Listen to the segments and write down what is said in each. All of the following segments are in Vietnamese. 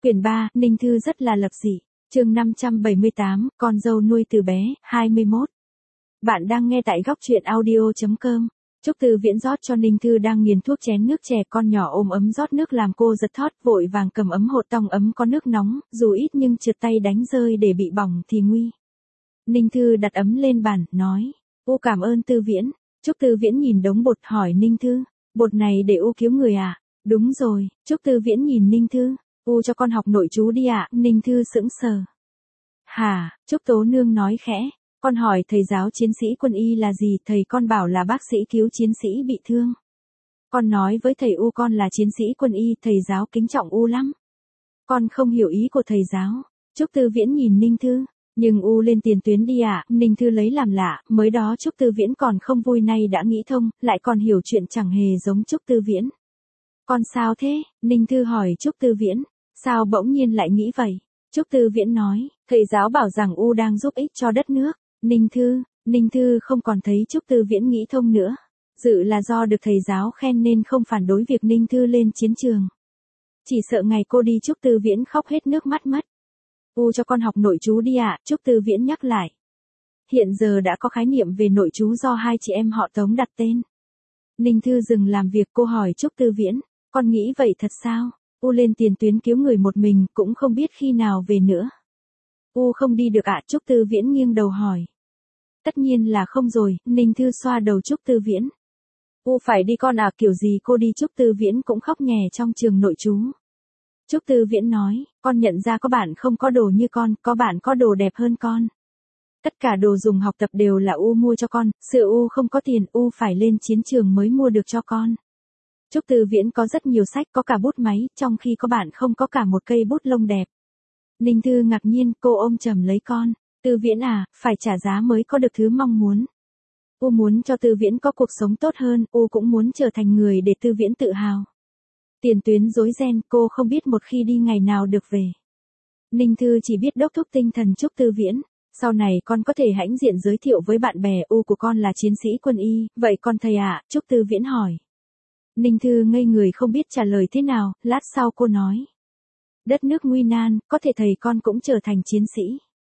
Quyển 3, Ninh Thư rất là lập dị. Chương 578, con dâu nuôi từ bé, 21. Bạn đang nghe tại góc truyện audio.com. Trúc Từ Viễn rót cho Ninh Thư đang nghiền thuốc chén nước chè, con nhỏ ôm ấm rót nước làm cô giật thót, vội vàng cầm ấm hột tong ấm có nước nóng, dù ít nhưng trượt tay đánh rơi để bị bỏng thì nguy. Ninh Thư đặt ấm lên bàn, nói, "U cảm ơn Tư Viễn." Trúc Từ Viễn nhìn đống bột hỏi Ninh Thư, "Bột này để U cứu người à?" "Đúng rồi." Trúc Từ Viễn nhìn Ninh Thư, "U cho con học nội chú đi ạ." Ninh Thư sững sờ. "Hả?" Trúc Tố Nương nói khẽ, "Con hỏi thầy giáo chiến sĩ quân y là gì, thầy con bảo là bác sĩ cứu chiến sĩ bị thương. Con nói với thầy U con là chiến sĩ quân y, thầy giáo kính trọng U lắm." "Con không hiểu ý của thầy giáo." Trúc Từ Viễn nhìn Ninh Thư, "Nhưng U lên tiền tuyến đi ạ." Ninh Thư lấy làm lạ, mới đó Trúc Từ Viễn còn không vui nay đã nghĩ thông, lại còn hiểu chuyện chẳng hề giống Trúc Từ Viễn. "Con sao thế?" Ninh Thư hỏi Trúc Từ Viễn, "Sao bỗng nhiên lại nghĩ vậy?" Trúc Từ Viễn nói, "Thầy giáo bảo rằng U đang giúp ích cho đất nước." Ninh Thư không còn thấy Trúc Từ Viễn nghĩ thông nữa. Dự là do được thầy giáo khen nên không phản đối việc Ninh Thư lên chiến trường. Chỉ sợ ngày cô đi Trúc Từ Viễn khóc hết nước mắt mất. "U cho con học nội chú đi ạ." Trúc Từ Viễn nhắc lại. Hiện giờ đã có khái niệm về nội chú do hai chị em họ Tống đặt tên. Ninh Thư dừng làm việc, cô hỏi Trúc Từ Viễn, "Con nghĩ vậy thật sao? U lên tiền tuyến cứu người một mình, cũng không biết khi nào về nữa." "U không đi được ạ?" Trúc Từ Viễn nghiêng đầu hỏi. "Tất nhiên là không rồi." Ninh Thư xoa đầu Trúc Từ Viễn. "U phải đi con à?" "Kiểu gì cô đi?" Trúc Từ Viễn cũng khóc nhè trong trường nội chú. Trúc Từ Viễn nói, "Con nhận ra có bạn không có đồ như con, có bạn có đồ đẹp hơn con. Tất cả đồ dùng học tập đều là U mua cho con, sự U không có tiền, U phải lên chiến trường mới mua được cho con. Trúc Từ Viễn có rất nhiều sách, có cả bút máy, trong khi có bạn không có cả một cây bút lông đẹp." Ninh Thư ngạc nhiên, cô ôm chầm lấy con. "Từ Viễn à, phải trả giá mới có được thứ mong muốn. U muốn cho Từ Viễn có cuộc sống tốt hơn, U cũng muốn trở thành người để Từ Viễn tự hào. Tiền tuyến rối ren, cô không biết một khi đi ngày nào được về." Ninh Thư chỉ biết đốc thúc tinh thần Trúc Từ Viễn. "Sau này con có thể hãnh diện giới thiệu với bạn bè, U của con là chiến sĩ quân y, vậy con thầy ạ?" Trúc Từ Viễn hỏi. Ninh Thư ngây người không biết trả lời thế nào, lát sau cô nói. "Đất nước nguy nan, có thể thầy con cũng trở thành chiến sĩ."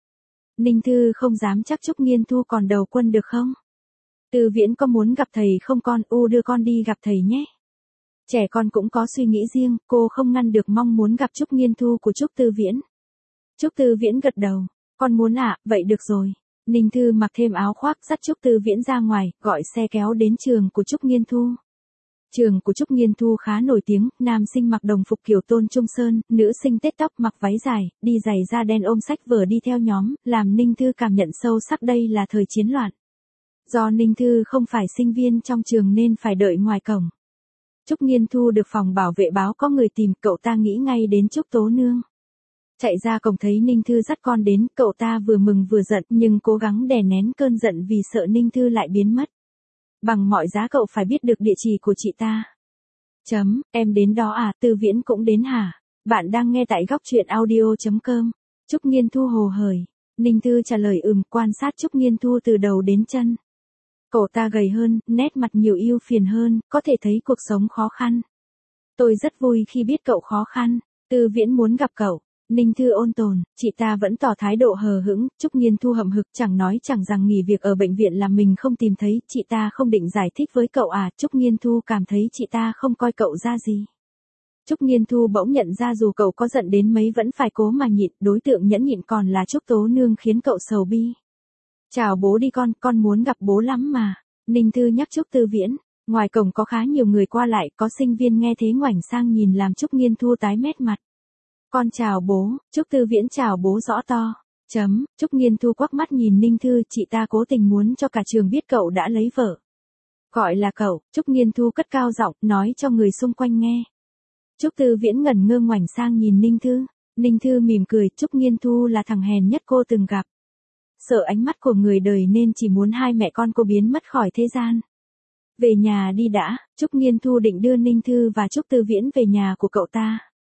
Ninh Thư không dám chắc Trúc Nghiên Thu còn đầu quân được không. "Từ Viễn có muốn gặp thầy không con? U đưa con đi gặp thầy nhé." Trẻ con cũng có suy nghĩ riêng, cô không ngăn được mong muốn gặp Trúc Nghiên Thu của Trúc Từ Viễn. Trúc Từ Viễn gật đầu, "Con muốn ạ." "Vậy được rồi." Ninh Thư mặc thêm áo khoác dắt Trúc Từ Viễn ra ngoài, gọi xe kéo đến trường của Trúc Nghiên Thu. Trường của Trúc Nghiên Thu khá nổi tiếng, nam sinh mặc đồng phục kiểu Tôn Trung Sơn, nữ sinh tết tóc mặc váy dài, đi giày da đen ôm sách vở đi theo nhóm, làm Ninh Thư cảm nhận sâu sắc đây là thời chiến loạn. Do Ninh Thư không phải sinh viên trong trường nên phải đợi ngoài cổng. Trúc Nghiên Thu được phòng bảo vệ báo có người tìm, cậu ta nghĩ ngay đến Trúc Tố Nương. Chạy ra cổng thấy Ninh Thư dắt con đến, cậu ta vừa mừng vừa giận nhưng cố gắng đè nén cơn giận vì sợ Ninh Thư lại biến mất. "Bằng mọi giá cậu phải biết được địa chỉ của chị ta." "Em đến đó à?" "Từ Viễn cũng đến hả?" "Bạn đang nghe tại góc truyện audio.com. Trúc Nghiên Thu hồ hởi. Ninh Thư trả lời quan sát Trúc Nghiên Thu từ đầu đến chân. Cậu ta gầy hơn, nét mặt nhiều ưu phiền hơn, có thể thấy cuộc sống khó khăn. "Tôi rất vui khi biết cậu khó khăn. Từ Viễn muốn gặp cậu." Ninh Thư ôn tồn, chị ta vẫn tỏ thái độ hờ hững. Trúc Nghiên Thu hậm hực, chẳng nói chẳng rằng nghỉ việc ở bệnh viện là mình không tìm thấy, chị ta không định giải thích với cậu à? Trúc Nghiên Thu cảm thấy chị ta không coi cậu ra gì. Trúc Nghiên Thu bỗng nhận ra dù cậu có giận đến mấy vẫn phải cố mà nhịn, đối tượng nhẫn nhịn còn là Trúc Tố Nương khiến cậu sầu bi. "Chào bố đi con muốn gặp bố lắm mà." Ninh Thư nhắc Trúc Từ Viễn. Ngoài cổng có khá nhiều người qua lại, có sinh viên nghe thế ngoảnh sang nhìn làm Trúc Nghiên Thu tái mét mặt. "Con chào bố." Trúc Từ Viễn chào bố rõ to. Trúc Nghiên Thu quắc mắt nhìn Ninh Thư, chị ta cố tình muốn cho cả trường biết cậu đã lấy vợ. "Gọi là cậu." Trúc Nghiên Thu cất cao giọng, nói cho người xung quanh nghe. Trúc Từ Viễn ngẩn ngơ ngoảnh sang nhìn Ninh Thư. Ninh Thư mỉm cười, Trúc Nghiên Thu là thằng hèn nhất cô từng gặp. Sợ ánh mắt của người đời nên chỉ muốn hai mẹ con cô biến mất khỏi thế gian. "Về nhà đi đã." Trúc Nghiên Thu định đưa Ninh Thư và Trúc Từ Viễn về nhà của cậu ta.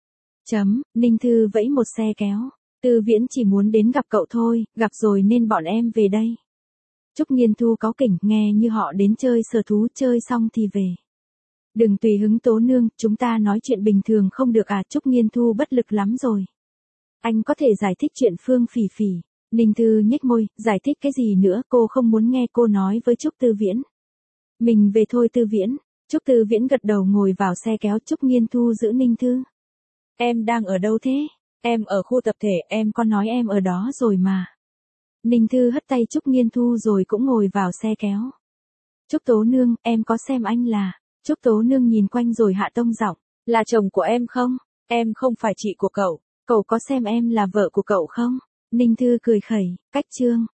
Ninh Thư vẫy một xe kéo. "Từ Viễn chỉ muốn đến gặp cậu thôi, gặp rồi nên bọn em về đây." Trúc Nghiên Thu cáu kỉnh, nghe như họ đến chơi sở thú, chơi xong thì về. "Đừng tùy hứng Tố Nương, chúng ta nói chuyện bình thường không được à?" Trúc Nghiên Thu bất lực lắm rồi. Anh có thể giải thích chuyện Phương Phỉ Phỉ. Ninh Thư nhếch môi, giải thích cái gì nữa, cô không muốn nghe, cô nói với Trúc Tư Viễn. Mình về thôi Tư Viễn. Trúc Tư Viễn gật đầu ngồi vào xe kéo. Trúc Nghiên Thu giữ Ninh Thư. Em đang ở đâu thế? Em ở khu tập thể, em có nói em ở đó rồi mà. Ninh Thư hất tay Trúc Nghiên Thu rồi cũng ngồi vào xe kéo. Trúc Tố Nương, em có xem anh là... Trúc Tố Nương nhìn quanh rồi hạ tông giọng. Là chồng của em không? Em không phải chị của cậu. Cậu có xem em là vợ của cậu không? Ninh Thư cười khẩy, cách chương.